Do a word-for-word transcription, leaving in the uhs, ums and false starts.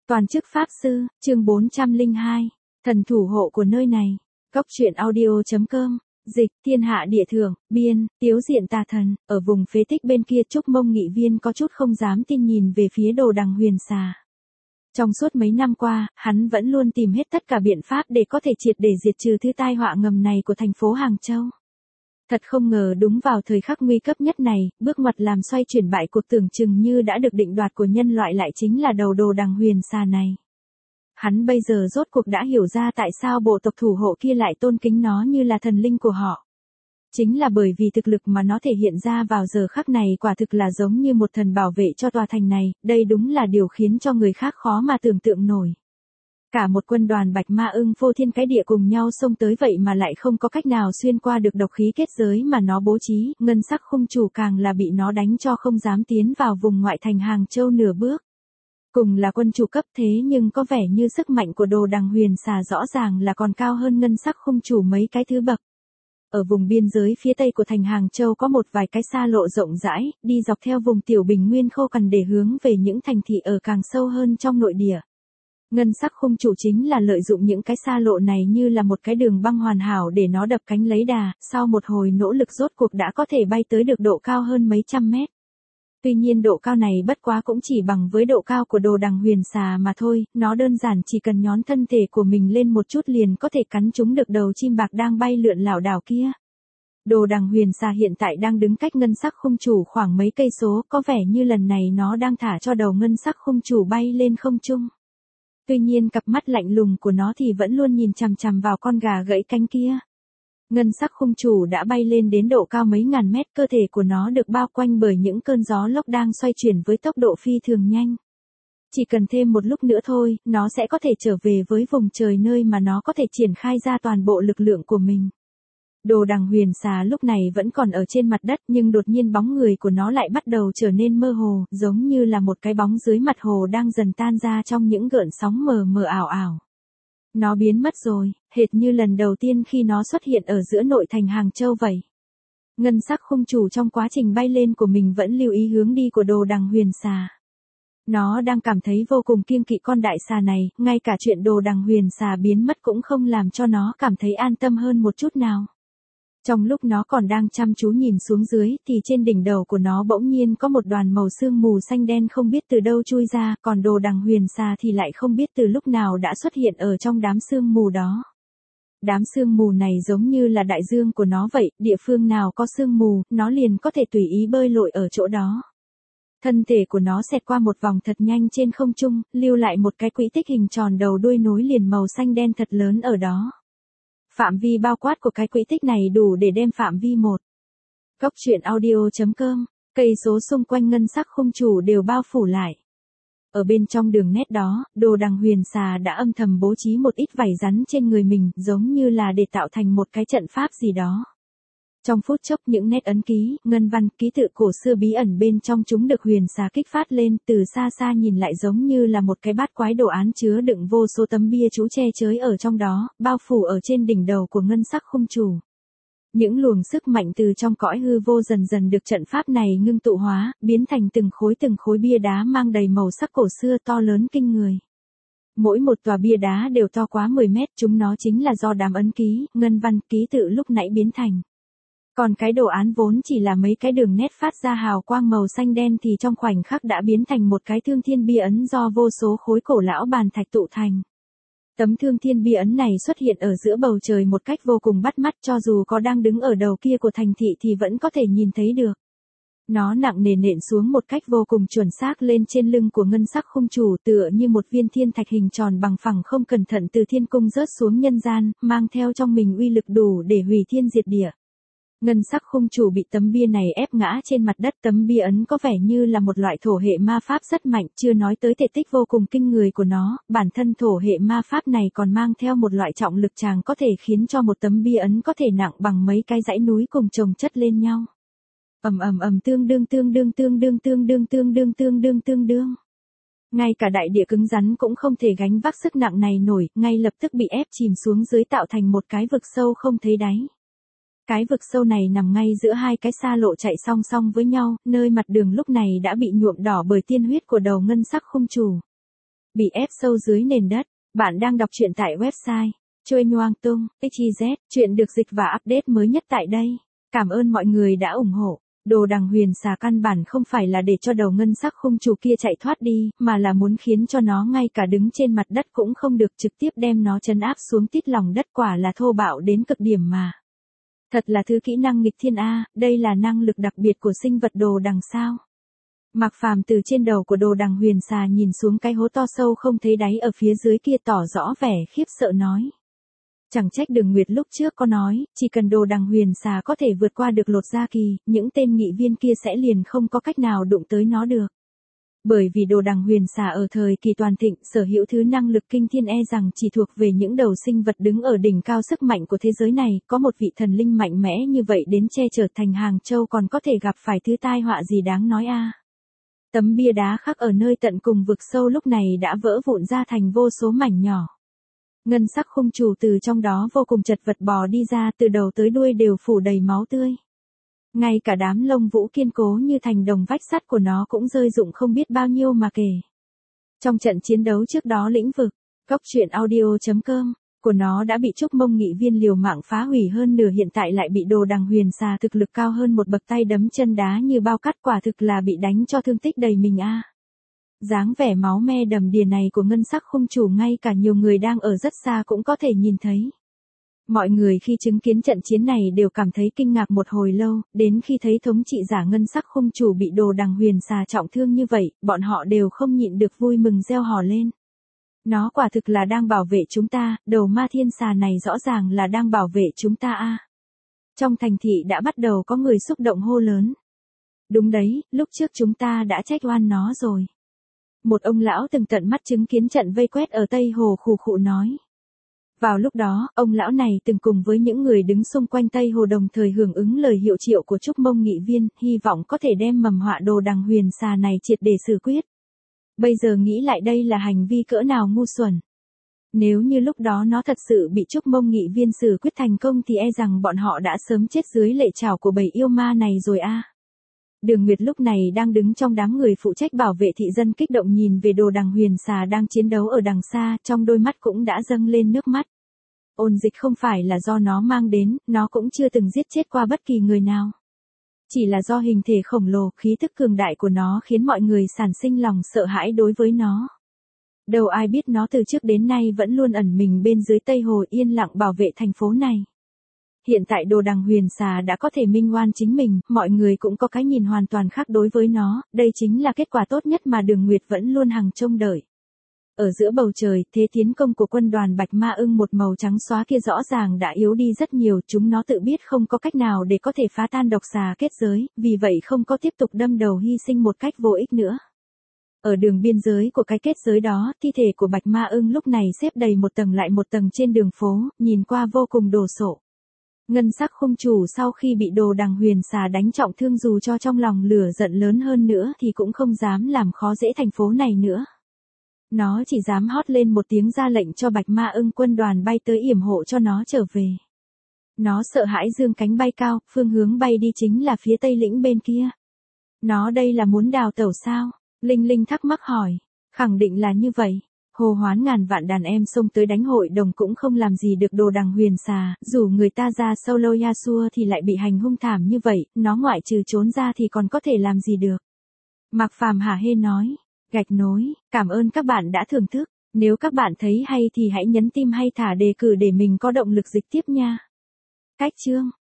Toàn chức Pháp Sư, chương bốn trăm lẻ hai, thần thủ hộ của nơi này. Góc truyện audio chấm com, dịch, thiên hạ địa thượng, biên, tiếu diện tà thần, ở vùng phế tích bên kia Trúc Mông nghị viên có chút không dám tin nhìn về phía Đồ Đằng Huyền Xà. Trong suốt mấy năm qua, hắn vẫn luôn tìm hết tất cả biện pháp để có thể triệt để diệt trừ thứ tai họa ngầm này của thành phố Hàng Châu. Thật không ngờ đúng vào thời khắc nguy cấp nhất này, bước ngoặt làm xoay chuyển bại cuộc tưởng chừng như đã được định đoạt của nhân loại lại chính là đầu Đồ Đằng Huyền Xà này. Hắn bây giờ rốt cuộc đã hiểu ra tại sao bộ tộc thủ hộ kia lại tôn kính nó như là thần linh của họ. Chính là bởi vì thực lực mà nó thể hiện ra vào giờ khắc này quả thực là giống như một thần bảo vệ cho tòa thành này, đây đúng là điều khiến cho người khác khó mà tưởng tượng nổi. Cả một quân đoàn bạch ma ưng phô thiên cái địa cùng nhau xông tới vậy mà lại không có cách nào xuyên qua được độc khí kết giới mà nó bố trí, ngân sắc khung chủ càng là bị nó đánh cho không dám tiến vào vùng ngoại thành Hàng Châu nửa bước. Cùng là quân chủ cấp thế nhưng có vẻ như sức mạnh của Đồ Đằng Huyền Xà rõ ràng là còn cao hơn ngân sắc khung chủ mấy cái thứ bậc. Ở vùng biên giới phía tây của thành Hàng Châu có một vài cái xa lộ rộng rãi, đi dọc theo vùng tiểu bình nguyên khô cằn để hướng về những thành thị ở càng sâu hơn trong nội địa. Ngân sắc khung chủ chính là lợi dụng những cái xa lộ này như là một cái đường băng hoàn hảo để nó đập cánh lấy đà, sau một hồi nỗ lực rốt cuộc đã có thể bay tới được độ cao hơn mấy trăm mét. Tuy nhiên độ cao này bất quá cũng chỉ bằng với độ cao của Đồ Đằng Huyền Xà mà thôi, nó đơn giản chỉ cần nhón thân thể của mình lên một chút liền có thể cắn trúng được đầu chim bạc đang bay lượn lảo đảo kia. Đồ Đằng Huyền Xà hiện tại đang đứng cách ngân sắc khung chủ khoảng mấy cây số, có vẻ như lần này nó đang thả cho đầu ngân sắc khung chủ bay lên không trung. Tuy nhiên cặp mắt lạnh lùng của nó thì vẫn luôn nhìn chằm chằm vào con gà gãy cánh kia. Ngân sắc khung chủ đã bay lên đến độ cao mấy ngàn mét, cơ thể của nó được bao quanh bởi những cơn gió lốc đang xoay chuyển với tốc độ phi thường nhanh. Chỉ cần thêm một lúc nữa thôi, nó sẽ có thể trở về với vùng trời nơi mà nó có thể triển khai ra toàn bộ lực lượng của mình. Đồ Đằng Huyền Xà lúc này vẫn còn ở trên mặt đất nhưng đột nhiên bóng người của nó lại bắt đầu trở nên mơ hồ, giống như là một cái bóng dưới mặt hồ đang dần tan ra trong những gợn sóng mờ mờ ảo ảo. Nó biến mất rồi, hệt như lần đầu tiên khi nó xuất hiện ở giữa nội thành Hàng Châu vậy. Ngân sắc khung chủ trong quá trình bay lên của mình vẫn lưu ý hướng đi của Đồ Đằng Huyền Xà. Nó đang cảm thấy vô cùng kiêng kỵ con đại xà này, ngay cả chuyện Đồ Đằng Huyền Xà biến mất cũng không làm cho nó cảm thấy an tâm hơn một chút nào. Trong lúc nó còn đang chăm chú nhìn xuống dưới thì trên đỉnh đầu của nó bỗng nhiên có một đoàn màu sương mù xanh đen không biết từ đâu chui ra, còn Đồ Đằng Huyền Xà thì lại không biết từ lúc nào đã xuất hiện ở trong đám sương mù đó. Đám sương mù này giống như là đại dương của nó vậy, địa phương nào có sương mù, nó liền có thể tùy ý bơi lội ở chỗ đó. Thân thể của nó xẹt qua một vòng thật nhanh trên không trung, lưu lại một cái quỹ tích hình tròn đầu đuôi nối liền màu xanh đen thật lớn ở đó. Phạm vi bao quát của cái quỹ tích này đủ để đem phạm vi một. Góc truyện audio chấm com, cây số xung quanh ngân sắc khung chủ đều bao phủ lại. Ở bên trong đường nét đó, Đồ Đằng Huyền Xà đã âm thầm bố trí một ít vảy rắn trên người mình, giống như là để tạo thành một cái trận pháp gì đó. Trong phút chốc những nét ấn ký, ngân văn, ký tự cổ xưa bí ẩn bên trong chúng được Huyền Xà kích phát lên, từ xa xa nhìn lại giống như là một cái bát quái đồ án chứa đựng vô số tấm bia chú che chới ở trong đó, bao phủ ở trên đỉnh đầu của ngân sắc khung chủ. Những luồng sức mạnh từ trong cõi hư vô dần dần được trận pháp này ngưng tụ hóa, biến thành từng khối từng khối bia đá mang đầy màu sắc cổ xưa to lớn kinh người. Mỗi một tòa bia đá đều to quá mười mét, chúng nó chính là do đám ấn ký, ngân văn, ký tự lúc nãy biến thành. Còn cái đồ án vốn chỉ là mấy cái đường nét phát ra hào quang màu xanh đen thì trong khoảnh khắc đã biến thành một cái thương thiên bia ấn do vô số khối cổ lão bàn thạch tụ thành. Tấm thương thiên bia ấn này xuất hiện ở giữa bầu trời một cách vô cùng bắt mắt, cho dù có đang đứng ở đầu kia của thành thị thì vẫn có thể nhìn thấy được. Nó nặng nề nện xuống một cách vô cùng chuẩn xác lên trên lưng của ngân sắc khung chủ, tựa như một viên thiên thạch hình tròn bằng phẳng không cẩn thận từ thiên cung rớt xuống nhân gian, mang theo trong mình uy lực đủ để hủy thiên diệt địa. Ngân sắc khung chủ bị tấm bia này ép ngã trên mặt đất, tấm bia ấn có vẻ như là một loại thổ hệ ma pháp rất mạnh, chưa nói tới thể tích vô cùng kinh người của nó, bản thân thổ hệ ma pháp này còn mang theo một loại trọng lực tràng có thể khiến cho một tấm bia ấn có thể nặng bằng mấy cái dãy núi cùng chồng chất lên nhau. Ầm ầm ầm tương đương tương đương tương đương tương đương tương đương tương đương tương đương. Ngay cả đại địa cứng rắn cũng không thể gánh vác sức nặng này nổi, ngay lập tức bị ép chìm xuống dưới tạo thành một cái vực sâu không thấy đáy. Cái vực sâu này nằm ngay giữa hai cái xa lộ chạy song song với nhau, nơi mặt đường lúc này đã bị nhuộm đỏ bởi tiên huyết của đầu ngân sắc khung chủ. bị ép sâu dưới nền đất. Bạn đang đọc truyện tại website Choi Nhoang Tung, ích zét, chuyện được dịch và update mới nhất tại đây. Cảm ơn mọi người đã ủng hộ. Đồ đằng huyền xà căn bản không phải là để cho đầu ngân sắc khung chủ kia chạy thoát đi, mà là muốn khiến cho nó ngay cả đứng trên mặt đất cũng không được, trực tiếp đem nó trấn áp xuống tít lòng đất, quả là thô bạo đến cực điểm mà. Thật là thứ kỹ năng nghịch thiên a, đây là năng lực đặc biệt của sinh vật đồ đằng sao. Mạc Phàm từ trên đầu của đồ đằng huyền xà nhìn xuống cái hố to sâu không thấy đáy ở phía dưới kia, tỏ rõ vẻ khiếp sợ nói. Chẳng trách Đường Nguyệt lúc trước có nói, chỉ cần đồ đằng huyền xà có thể vượt qua được lột da kỳ, những tên nghị viên kia sẽ liền không có cách nào đụng tới nó được. Bởi vì đồ đằng huyền xà ở thời kỳ toàn thịnh sở hữu thứ năng lực kinh thiên e rằng chỉ thuộc về những đầu sinh vật đứng ở đỉnh cao sức mạnh của thế giới này, có một vị thần linh mạnh mẽ như vậy đến che chở thành Hàng Châu còn có thể gặp phải thứ tai họa gì đáng nói a. Tấm bia đá khắc ở nơi tận cùng vực sâu lúc này đã vỡ vụn ra thành vô số mảnh nhỏ. Ngân sắc khung chủ từ trong đó vô cùng chật vật bò đi ra, từ đầu tới đuôi đều phủ đầy máu tươi. Ngay cả đám lông vũ kiên cố như thành đồng vách sắt của nó cũng rơi rụng không biết bao nhiêu mà kể. Trong trận chiến đấu trước đó lĩnh vực, góc truyện audio chấm com của nó đã bị Trúc Mông nghị viên liều mạng phá hủy hơn nửa, hiện tại lại bị đồ đằng huyền xà thực lực cao hơn một bậc tay đấm chân đá như bao cát, quả thực là bị đánh cho thương tích đầy mình a. Dáng vẻ máu me đầm đìa này của ngân sắc khung chủ ngay cả nhiều người đang ở rất xa cũng có thể nhìn thấy. Mọi người khi chứng kiến trận chiến này đều cảm thấy kinh ngạc một hồi lâu, đến khi thấy thống trị giả ngân sắc khung chủ bị đồ đằng huyền xà trọng thương như vậy, bọn họ đều không nhịn được vui mừng reo hò lên. Nó quả thực là đang bảo vệ chúng ta, đầu ma thiên xà này rõ ràng là đang bảo vệ chúng ta a. Trong thành thị đã bắt đầu có người xúc động hô lớn. Đúng đấy, lúc trước chúng ta đã trách oan nó rồi. Một ông lão từng tận mắt chứng kiến trận vây quét ở Tây Hồ khù khụ nói. Vào lúc đó, ông lão này từng cùng với những người đứng xung quanh Tây Hồ đồng thời hưởng ứng lời hiệu triệu của Trúc Mông nghị viên, hy vọng có thể đem mầm họa đồ đằng huyền xà này triệt để xử quyết. Bây giờ nghĩ lại đây là hành vi cỡ nào ngu xuẩn. Nếu như lúc đó nó thật sự bị Trúc Mông nghị viên xử quyết thành công thì e rằng bọn họ đã sớm chết dưới lệ trảo của bầy yêu ma này rồi a. Đường Nguyệt lúc này đang đứng trong đám người phụ trách bảo vệ thị dân, kích động nhìn về đồ đằng huyền xà đang chiến đấu ở đằng xa, trong đôi mắt cũng đã dâng lên nước mắt. Ôn dịch không phải là do nó mang đến, nó cũng chưa từng giết chết qua bất kỳ người nào. Chỉ là do hình thể khổng lồ, khí tức cường đại của nó khiến mọi người sản sinh lòng sợ hãi đối với nó. Đâu ai biết nó từ trước đến nay vẫn luôn ẩn mình bên dưới Tây Hồ yên lặng bảo vệ thành phố này. Hiện tại đồ đằng huyền xà đã có thể minh oan chính mình, mọi người cũng có cái nhìn hoàn toàn khác đối với nó, đây chính là kết quả tốt nhất mà Đường Nguyệt vẫn luôn hằng trông đợi. Ở giữa bầu trời, thế tiến công của quân đoàn Bạch Ma Ưng một màu trắng xóa kia rõ ràng đã yếu đi rất nhiều, chúng nó tự biết không có cách nào để có thể phá tan độc xà kết giới, vì vậy không có tiếp tục đâm đầu hy sinh một cách vô ích nữa. Ở đường biên giới của cái kết giới đó, thi thể của Bạch Ma Ưng lúc này xếp đầy một tầng lại một tầng trên đường phố, nhìn qua vô cùng đồ sộ. Ngân sắc khung chủ sau khi bị đồ đằng huyền xà đánh trọng thương dù cho trong lòng lửa giận lớn hơn nữa thì cũng không dám làm khó dễ thành phố này nữa. Nó chỉ dám hót lên một tiếng ra lệnh cho Bạch Ma Ưng quân đoàn bay tới yểm hộ cho nó trở về. Nó sợ hãi dương cánh bay cao, phương hướng bay đi chính là phía tây lĩnh bên kia. Nó đây là muốn đào tẩu sao? Linh Linh thắc mắc hỏi. Khẳng định là như vậy. Hồ hoán ngàn vạn đàn em xông tới đánh hội đồng cũng không làm gì được đồ đằng huyền xà, dù người ta ra solo Yasuo thì lại bị hành hung thảm như vậy, nó ngoại trừ trốn ra thì còn có thể làm gì được. Mạc Phàm hả hê nói, gạch nối, cảm ơn các bạn đã thưởng thức, nếu các bạn thấy hay thì hãy nhấn tim hay thả đề cử để mình có động lực dịch tiếp nha. Cách chương